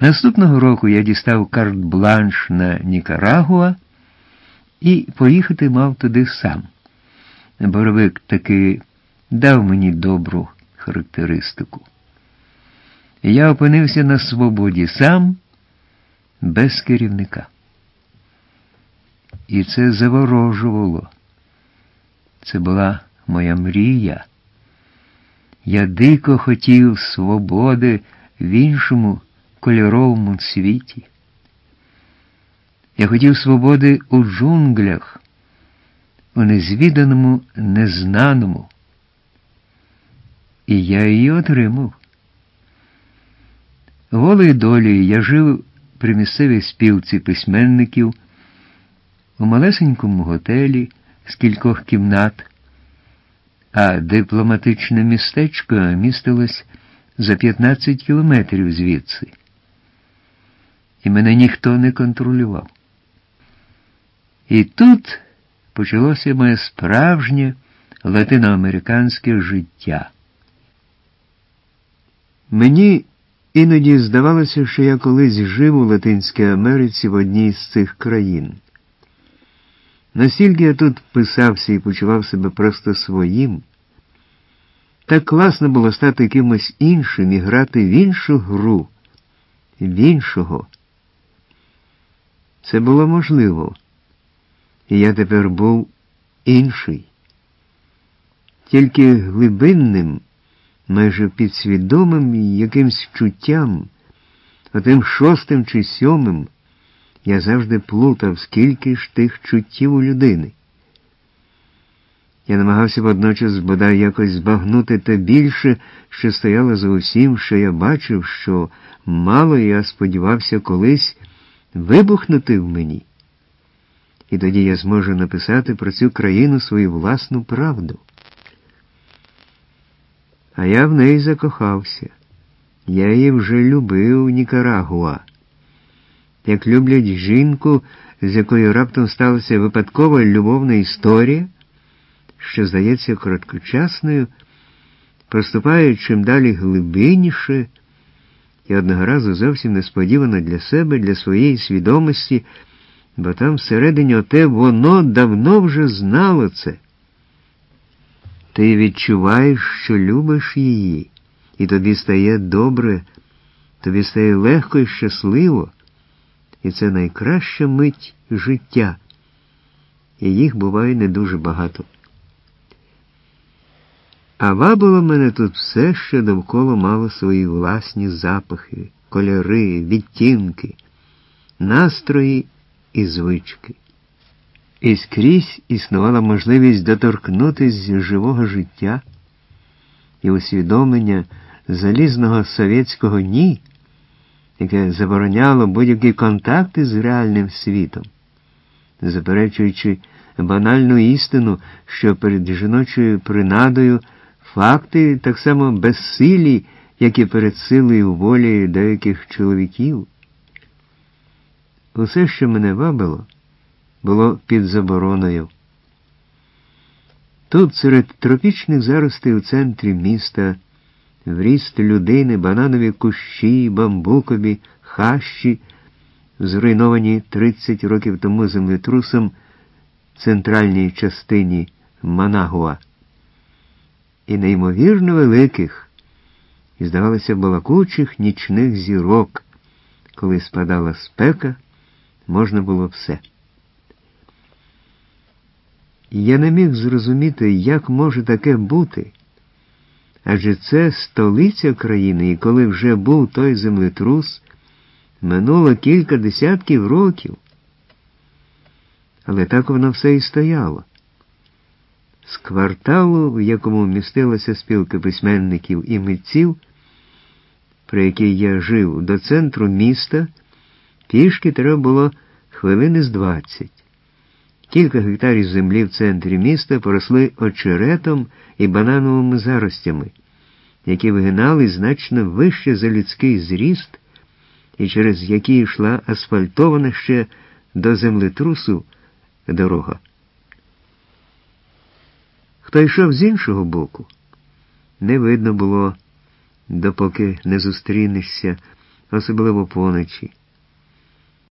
Наступного року я дістав карт-бланш на Нікарагуа і поїхати мав туди сам. Боровик таки дав мені добру характеристику. Я опинився на свободі сам, без керівника. І це заворожувало. Це була моя мрія. Я дико хотів свободи в іншому кольоровому світі. Я хотів свободи у джунглях, у незвіданому, незнаному. І я її отримав. Волею долі я жив при місцевій спілці письменників у малесенькому готелі з кількох кімнат, а дипломатичне містечко містилось за 15 кілометрів звідси. І мене ніхто не контролював. І тут почалося моє справжнє латиноамериканське життя. Мені іноді здавалося, що я колись жив у Латинській Америці в одній з цих країн. Настільки я тут писався і почував себе просто своїм, так класно було стати кимось іншим і грати в іншу гру, в іншого. Це було можливо. І я тепер був інший. Тільки глибинним, майже підсвідомим якимсь чуттям, отим шостим чи сьомим, я завжди плутав, скільки ж тих чуттів у людини. Я намагався водночас бодай якось збагнути те більше, що стояло за усім, що я бачив, що мало я сподівався колись вибухнути в мені. І тоді я зможу написати про цю країну свою власну правду. А я в неї закохався. Я її вже любив, Нікарагуа. Як люблять жінку, з якою раптом сталася випадкова любовна історія, що здається короткочасною, проступає чим далі глибинніше, і одного разу зовсім несподівано для себе, для своєї свідомості, бо там всередині оте воно давно вже знало це. Ти відчуваєш, що любиш її, і тобі стає добре, тобі стає легко і щасливо, і це найкраща мить життя, і їх буває не дуже багато. А вабило мене тут все, що довкола мало свої власні запахи, кольори, відтінки, настрої і звички. І скрізь існувала можливість доторкнутися живого життя і усвідомлення залізного совєтського «ні», яке забороняло будь-які контакти з реальним світом, заперечуючи банальну істину, що перед жіночою принадою факти так само безсилі, як і перед силою волі деяких чоловіків. Усе, що мене вабило, було під забороною. Тут, серед тропічних заростей у центрі міста, в ріст людини, бананові кущі, бамбукові, хащі, зруйновані 30 років тому землетрусом в центральній частині Манагуа, і неймовірно великих, і, здавалося, балакучих нічних зірок, коли спадала спека, можна було все. Я не міг зрозуміти, як може таке бути, адже це столиця країни, і коли вже був той землетрус, минуло кілька десятків років. Але так воно все і стояло. З кварталу, в якому містилася спілка письменників і митців, при якій я жив, до центру міста, пішки треба було хвилини з 20. Кілька гектарів землі в центрі міста поросли очеретом і банановими заростями, які вигинали значно вище за людський зріст, і через які йшла асфальтована ще до землетрусу дорога. Хто йшов з іншого боку, не видно було, допоки не зустрінешся, особливо поночі.